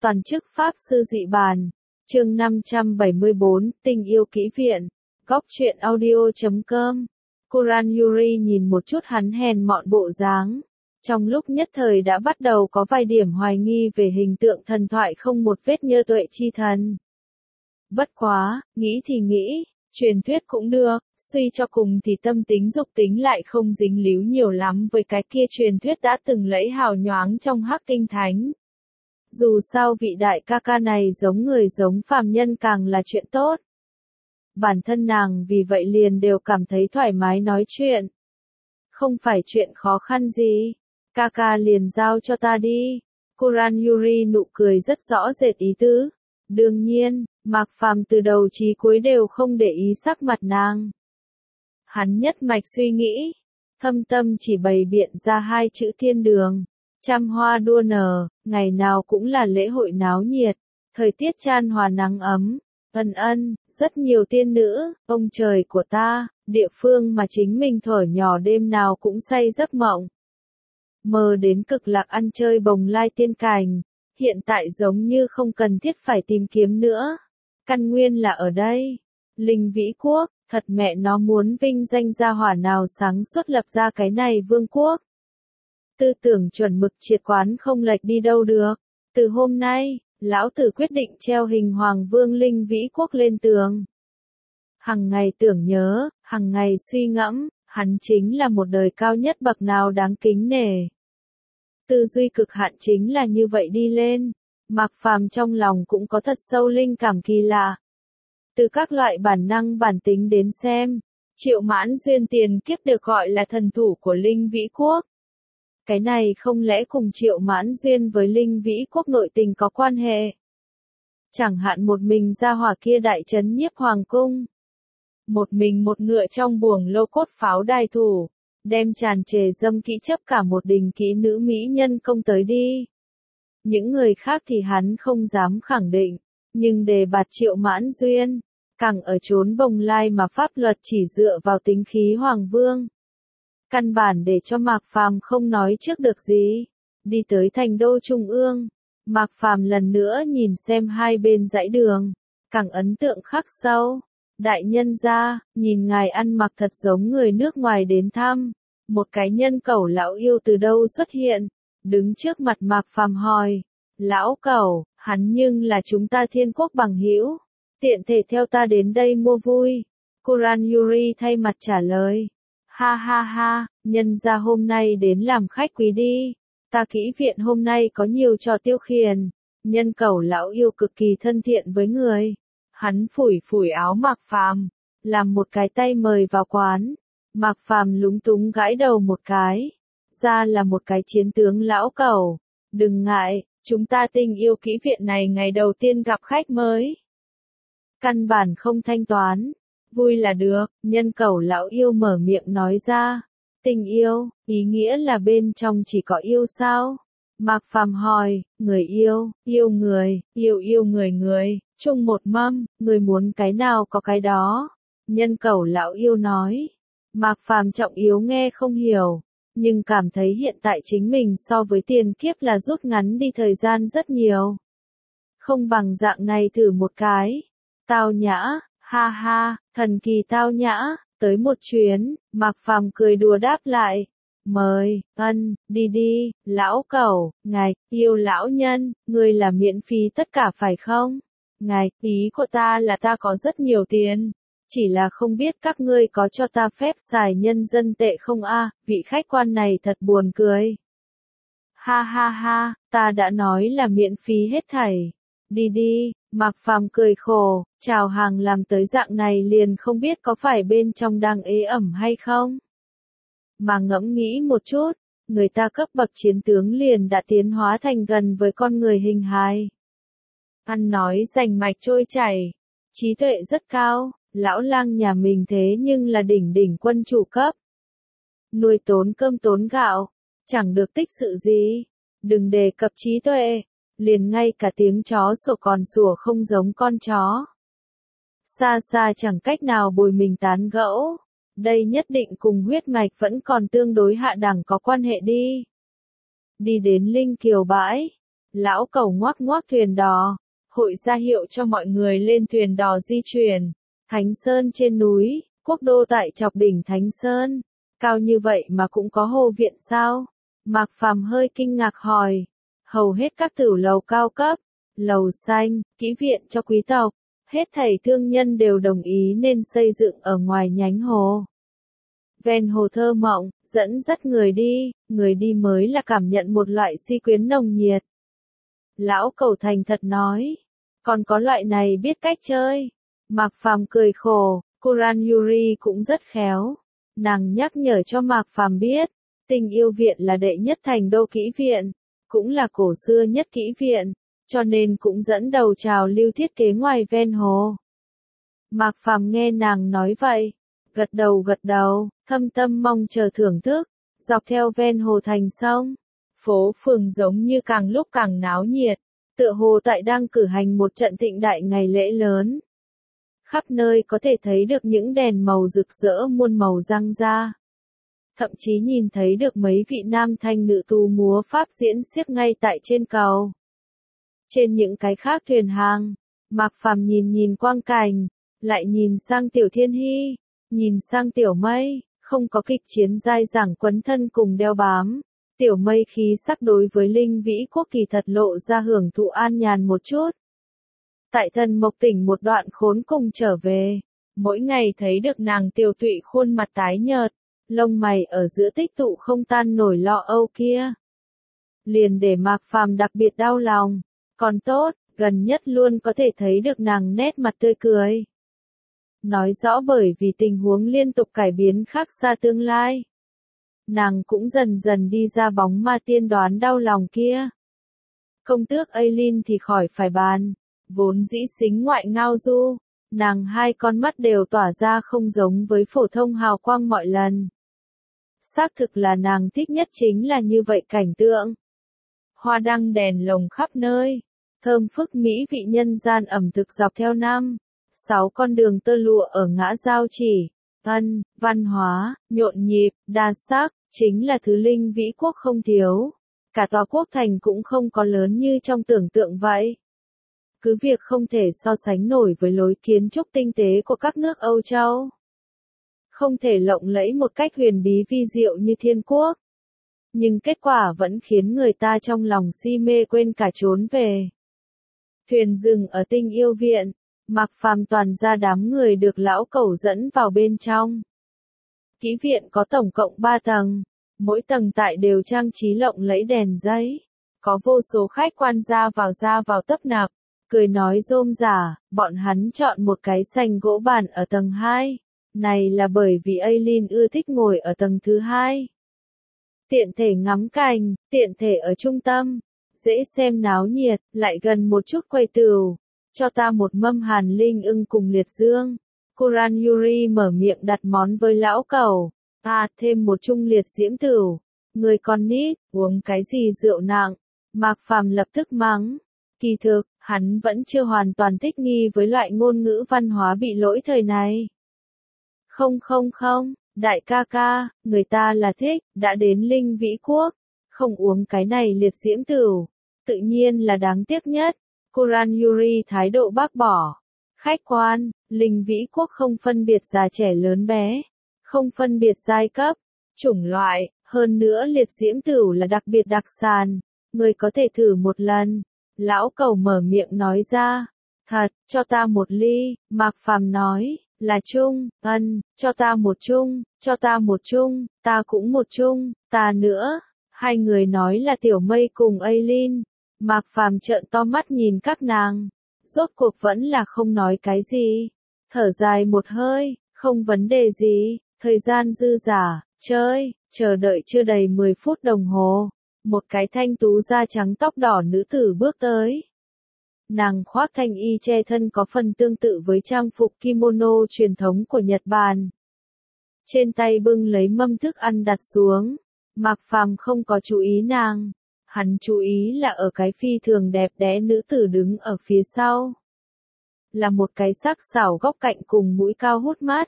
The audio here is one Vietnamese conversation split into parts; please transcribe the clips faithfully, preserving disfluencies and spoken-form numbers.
Toàn chức Pháp Sư Dị Bàn, chương năm trăm bảy mươi bốn, Tình yêu kỹ viện, góc truyện audio chấm com. Kuran Yuri nhìn một chút hắn hèn mọn bộ dáng. Trong lúc nhất thời đã bắt đầu có vài điểm hoài nghi về hình tượng thần thoại không một vết nhơ tuệ chi thần. Bất quá, nghĩ thì nghĩ, truyền thuyết cũng được, suy cho cùng thì tâm tính dục tính lại không dính líu nhiều lắm với cái kia truyền thuyết đã từng lấy hào nhoáng trong Hắc Kinh Thánh. Dù sao vị đại ca ca này giống người giống phàm nhân càng là chuyện tốt. Bản thân nàng vì vậy liền đều cảm thấy thoải mái nói chuyện. Không phải chuyện khó khăn gì, ca ca liền giao cho ta đi. Kuran Yuri nụ cười rất rõ rệt ý tứ. Đương nhiên, Mạc Phàm từ đầu chí cuối đều không để ý sắc mặt nàng. Hắn nhất mạch suy nghĩ, thâm tâm chỉ bày biện ra hai chữ thiên đường. Trăm hoa đua nở, ngày nào cũng là lễ hội náo nhiệt, thời tiết chan hòa nắng ấm, ân ân, rất nhiều tiên nữ, ông trời của ta, địa phương mà chính mình thuở nhỏ đêm nào cũng say giấc mộng. Mơ đến cực lạc ăn chơi bồng lai tiên cảnh, hiện tại giống như không cần thiết phải tìm kiếm nữa. Căn nguyên là ở đây. Linh Vĩ Quốc, thật mẹ nó muốn vinh danh gia hỏa nào sáng suốt lập ra cái này vương quốc. Tư tưởng chuẩn mực triệt quán không lệch đi đâu được. Từ hôm nay, lão tử quyết định treo hình Hoàng Vương Linh Vĩ Quốc lên tường. Hằng ngày tưởng nhớ, hằng ngày suy ngẫm, hắn chính là một đời cao nhất bậc nào đáng kính nể. Tư duy cực hạn chính là như vậy đi lên. Mạc Phàm trong lòng cũng có thật sâu linh cảm kỳ lạ. Từ các loại bản năng bản tính đến xem, Triệu Mãn Duyên tiền kiếp được gọi là thần thủ của Linh Vĩ Quốc. Cái này không lẽ cùng Triệu Mãn Duyên với Linh Vĩ Quốc nội tình có quan hệ? Chẳng hạn một mình ra hỏa kia đại trấn nhiếp hoàng cung. Một mình một ngựa trong buồng lô cốt pháo đài thủ, đem tràn trề dâm kỹ chấp cả một đình kỹ nữ mỹ nhân công tới đi. Những người khác thì hắn không dám khẳng định, nhưng đề bạt Triệu Mãn Duyên, càng ở chốn bồng lai mà pháp luật chỉ dựa vào tính khí hoàng vương. Căn bản để cho Mạc Phàm không nói trước được gì. Đi tới thành đô trung ương, Mạc Phàm lần nữa nhìn xem hai bên dãy đường, càng ấn tượng khắc sâu. Đại nhân gia, nhìn ngài ăn mặc thật giống người nước ngoài đến thăm. Một cái nhân cẩu lão yêu từ đâu xuất hiện, đứng trước mặt Mạc Phàm hỏi, lão cẩu, hắn nhưng là chúng ta Thiên Quốc bằng hữu, tiện thể theo ta đến đây mua vui. Kuran Yuri thay mặt trả lời. Ha ha ha, nhân gia hôm nay đến làm khách quý đi. Ta kỹ viện hôm nay có nhiều trò tiêu khiển. Nhân cẩu lão yêu cực kỳ thân thiện với người. Hắn phủi phủi áo Mạc Phàm, làm một cái tay mời vào quán. Mạc Phàm lúng túng gãi đầu một cái. Ra là một cái chiến tướng lão cẩu. Đừng ngại, chúng ta Tình yêu kỹ viện này ngày đầu tiên gặp khách mới. Căn bản không thanh toán. Vui là được, nhân cẩu lão yêu mở miệng nói ra. Tình yêu, ý nghĩa là bên trong chỉ có yêu sao? Mạc Phàm hỏi, người yêu, yêu người, yêu yêu người người, chung một mâm, người muốn cái nào có cái đó. Nhân cẩu lão yêu nói. Mạc Phàm trọng yếu nghe không hiểu, nhưng cảm thấy hiện tại chính mình so với tiền kiếp là rút ngắn đi thời gian rất nhiều. Không bằng dạng này thử một cái. Tao nhã. Ha ha, thần kỳ tao nhã, tới một chuyến, Mạc Phàm cười đùa đáp lại. Mời, ân, đi đi, lão cẩu, ngài, yêu lão nhân, ngươi là miễn phí tất cả phải không? Ngài, ý của ta là ta có rất nhiều tiền, chỉ là không biết các ngươi có cho ta phép xài nhân dân tệ không a? Vị khách quan này thật buồn cười. Ha ha ha, ta đã nói là miễn phí hết thảy. Đi đi. Mạc Phàm cười khổ, chào hàng làm tới dạng này liền không biết có phải bên trong đang ế ẩm hay không. Mà ngẫm nghĩ một chút, người ta cấp bậc chiến tướng liền đã tiến hóa thành gần với con người hình hài. Ăn nói rành mạch trôi chảy, trí tuệ rất cao, lão lang nhà mình thế nhưng là đỉnh đỉnh quân chủ cấp. Nuôi tốn cơm tốn gạo, chẳng được tích sự gì, đừng đề cập trí tuệ. Liền ngay cả tiếng chó sủa còn sủa không giống con chó. Xa xa chẳng cách nào bồi mình tán gẫu. Đây nhất định cùng huyết mạch vẫn còn tương đối hạ đẳng có quan hệ đi. Đi đến Linh Kiều bãi. Lão Cẩu ngoắc ngoắc thuyền đò, hội ra hiệu cho mọi người lên thuyền đò di chuyển. Thánh Sơn trên núi, quốc đô tại chọc đỉnh Thánh Sơn. Cao như vậy mà cũng có hồ viện sao? Mạc Phàm hơi kinh ngạc hỏi. Hầu hết các tử lầu cao cấp, lầu xanh, kỹ viện cho quý tộc, hết thảy thương nhân đều đồng ý nên xây dựng ở ngoài nhánh hồ. Ven hồ thơ mộng, dẫn dắt người đi, người đi mới là cảm nhận một loại si quyến nồng nhiệt. Lão Cẩu thành thật nói, còn có loại này biết cách chơi. Mạc Phàm cười khổ, Kuran Yuri cũng rất khéo. Nàng nhắc nhở cho Mạc Phàm biết, Tình Yêu Viện là đệ nhất thành đô kỹ viện, cũng là cổ xưa nhất kỹ viện, cho nên cũng dẫn đầu trào lưu thiết kế ngoài ven hồ. Mạc Phàm nghe nàng nói vậy, gật đầu gật đầu, thâm tâm mong chờ thưởng thức. Dọc theo ven hồ thành sông, phố phường giống như càng lúc càng náo nhiệt, tựa hồ tại đang cử hành một trận thịnh đại ngày lễ lớn. Khắp nơi có thể thấy được những đèn màu rực rỡ muôn màu răng ra. Thậm chí nhìn thấy được mấy vị nam thanh nữ tú múa pháp diễn xiếc ngay tại trên cầu. Trên những cái khác thuyền hàng, Mạc Phàm nhìn nhìn quang cảnh, lại nhìn sang Tiểu Thiên Hy, nhìn sang Tiểu Mây, không có kịch chiến dai dẳng quấn thân cùng đeo bám. Tiểu Mây khí sắc đối với Linh Vĩ Quốc kỳ thật lộ ra hưởng thụ an nhàn một chút. Tại Thần Mộc tỉnh một đoạn khốn cùng trở về, mỗi ngày thấy được nàng tiều tụy khuôn mặt tái nhợt, lông mày ở giữa tích tụ không tan nổi lo âu kia. Liền để Mạc Phàm đặc biệt đau lòng, còn tốt, gần nhất luôn có thể thấy được nàng nét mặt tươi cười. Nói rõ bởi vì tình huống liên tục cải biến khác xa tương lai. Nàng cũng dần dần đi ra bóng ma tiên đoán đau lòng kia. Công tước Aileen thì khỏi phải bàn, vốn dĩ xính ngoại ngao du, nàng hai con mắt đều tỏa ra không giống với phổ thông hào quang mọi lần. Xác thực là nàng thích nhất chính là như vậy cảnh tượng. Hoa đăng đèn lồng khắp nơi, thơm phức mỹ vị nhân gian ẩm thực dọc theo năm, sáu con đường tơ lụa ở ngã giao chỉ, ân, văn hóa, nhộn nhịp, đa sắc, chính là thứ Linh Vĩ Quốc không thiếu. Cả tòa quốc thành cũng không có lớn như trong tưởng tượng vậy. Cứ việc không thể so sánh nổi với lối kiến trúc tinh tế của các nước Âu Châu. Không thể lộng lẫy một cách huyền bí vi diệu như Thiên Quốc. Nhưng kết quả vẫn khiến người ta trong lòng si mê quên cả trốn về. Thuyền dừng ở Tình Yêu Viện, Mạc Phàm toàn ra đám người được lão Cẩu dẫn vào bên trong. Kỹ viện có tổng cộng ba tầng, mỗi tầng tại đều trang trí lộng lẫy đèn giấy. Có vô số khách quan ra vào ra vào tấp nập, cười nói rôm rả, bọn hắn chọn một cái sành gỗ bàn ở tầng hai. Này là bởi vì Aileen ưa thích ngồi ở tầng thứ hai. Tiện thể ngắm cảnh, tiện thể ở trung tâm, dễ xem náo nhiệt, lại gần một chút quầy tửu. Cho ta một mâm hàn linh ưng cùng liệt dương. Kuran Yuri mở miệng đặt món với lão Cẩu. À, thêm một chung liệt diễm tửu. Người con nít, uống cái gì rượu nặng. Mạc Phàm lập tức mắng. Kỳ thực, hắn vẫn chưa hoàn toàn thích nghi với loại ngôn ngữ văn hóa bị lỗi thời này. Không không không, đại ca ca, người ta là thích, đã đến Linh Vĩ Quốc. Không uống cái này liệt diễm tửu. Tự nhiên là đáng tiếc nhất. Kuran Yuri thái độ bác bỏ. Khách quan, Linh Vĩ Quốc không phân biệt già trẻ lớn bé, không phân biệt giai cấp, chủng loại, hơn nữa liệt diễm tửu là đặc biệt đặc sản, người có thể thử một lần. Lão Cẩu mở miệng nói ra. Thật, cho ta một ly, Mạc Phàm nói, là chung, ân, cho ta một chung, cho ta một chung, ta cũng một chung, ta nữa. Hai người nói là Tiểu Mây cùng Aileen. Mạc Phàm trợn to mắt nhìn các nàng, rốt cuộc vẫn là không nói cái gì. Thở dài một hơi, không vấn đề gì, thời gian dư dả, chơi, chờ đợi chưa đầy mười phút đồng hồ. Một cái thanh tú da trắng tóc đỏ nữ tử bước tới. Nàng khoác thanh y che thân có phần tương tự với trang phục kimono truyền thống của Nhật Bản. Trên tay bưng lấy mâm thức ăn đặt xuống. Mạc Phàm không có chú ý nàng. Hắn chú ý là ở cái phi thường đẹp đẽ nữ tử đứng ở phía sau. Là một cái sắc sảo góc cạnh cùng mũi cao hút mắt.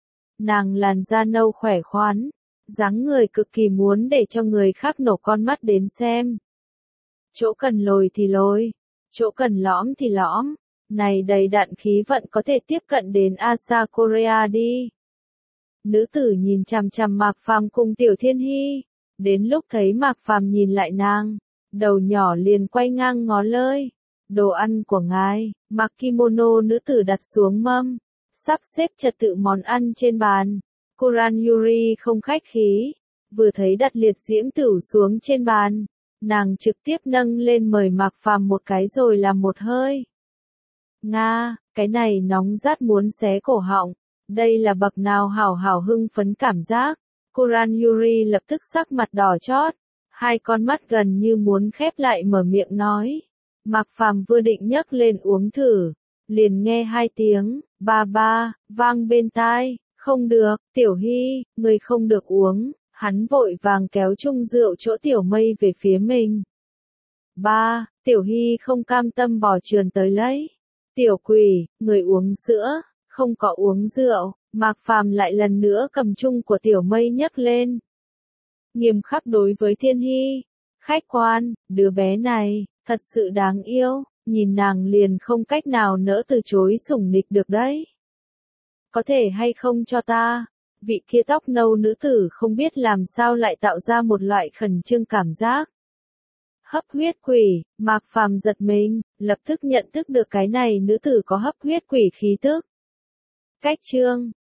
Nàng làn da nâu khỏe khoắn, dáng người cực kỳ muốn để cho người khác nổ con mắt đến xem. chỗ cần lồi thì lồi, chỗ cần lõm thì lõm, này đầy đặn khí vận có thể tiếp cận đến Asakura đi. Nữ tử nhìn chằm chằm Mạc Phàm cùng Tiểu Thiên Hy, đến lúc thấy Mạc Phàm nhìn lại nàng, đầu nhỏ liền quay ngang ngó lơi. Đồ ăn của ngài, mặc kimono nữ tử đặt xuống mâm, sắp xếp trật tự món ăn trên bàn. Kuran Yuri không khách khí, vừa thấy đặt liệt diễm tửu xuống trên bàn, nàng trực tiếp nâng lên mời Mạc Phàm một cái rồi làm một hơi. Nga, cái này nóng rát muốn xé cổ họng, đây là bậc nào hảo hảo hưng phấn cảm giác. Kuran Yuri lập tức sắc mặt đỏ chót, hai con mắt gần như muốn khép lại mở miệng nói. Mạc Phàm vừa định nhấc lên uống thử, liền nghe hai tiếng, ba ba, vang bên tai, không được, Tiểu Hy, người không được uống, hắn vội vàng kéo chung rượu chỗ Tiểu Mây về phía mình. Ba, Tiểu Hy không cam tâm bò trườn tới lấy. Tiểu quỷ, người uống sữa, không có uống rượu, Mạc Phàm lại lần nữa cầm chung của Tiểu Mây nhấc lên. Nghiêm khắc đối với Thiên Hy, khách quan, đứa bé này, thật sự đáng yêu, nhìn nàng liền không cách nào nỡ từ chối sủng nịch được đấy. Có thể hay không cho ta? Vị kia tóc nâu nữ tử không biết làm sao lại tạo ra một loại khẩn trương cảm giác. Hấp huyết quỷ, Mạc Phàm giật mình, lập tức nhận thức được cái này nữ tử có hấp huyết quỷ khí tức. Cách chương